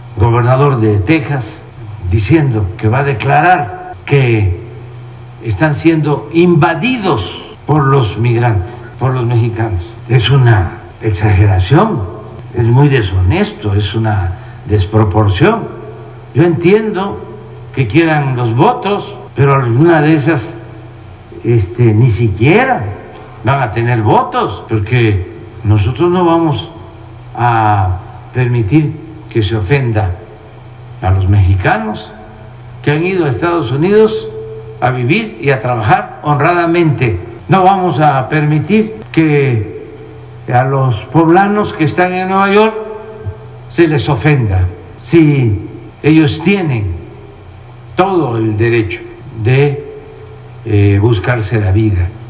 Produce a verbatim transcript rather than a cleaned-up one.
gobernador de Texas, diciendo que va a declarar que están siendo invadidos por los migrantes, por los mexicanos. Es una exageración, es muy deshonesto, es una desproporción. Yo entiendo que quieran los votos, pero alguna de esas este, ni siquiera van a tener votos, porque nosotros no vamos a permitir que se ofenda a los mexicanos que han ido a Estados Unidos a vivir y a trabajar honradamente. No vamos a permitir que a los poblanos que están en Nueva York se les ofenda, si ellos tienen todo el derecho de eh, buscarse la vida.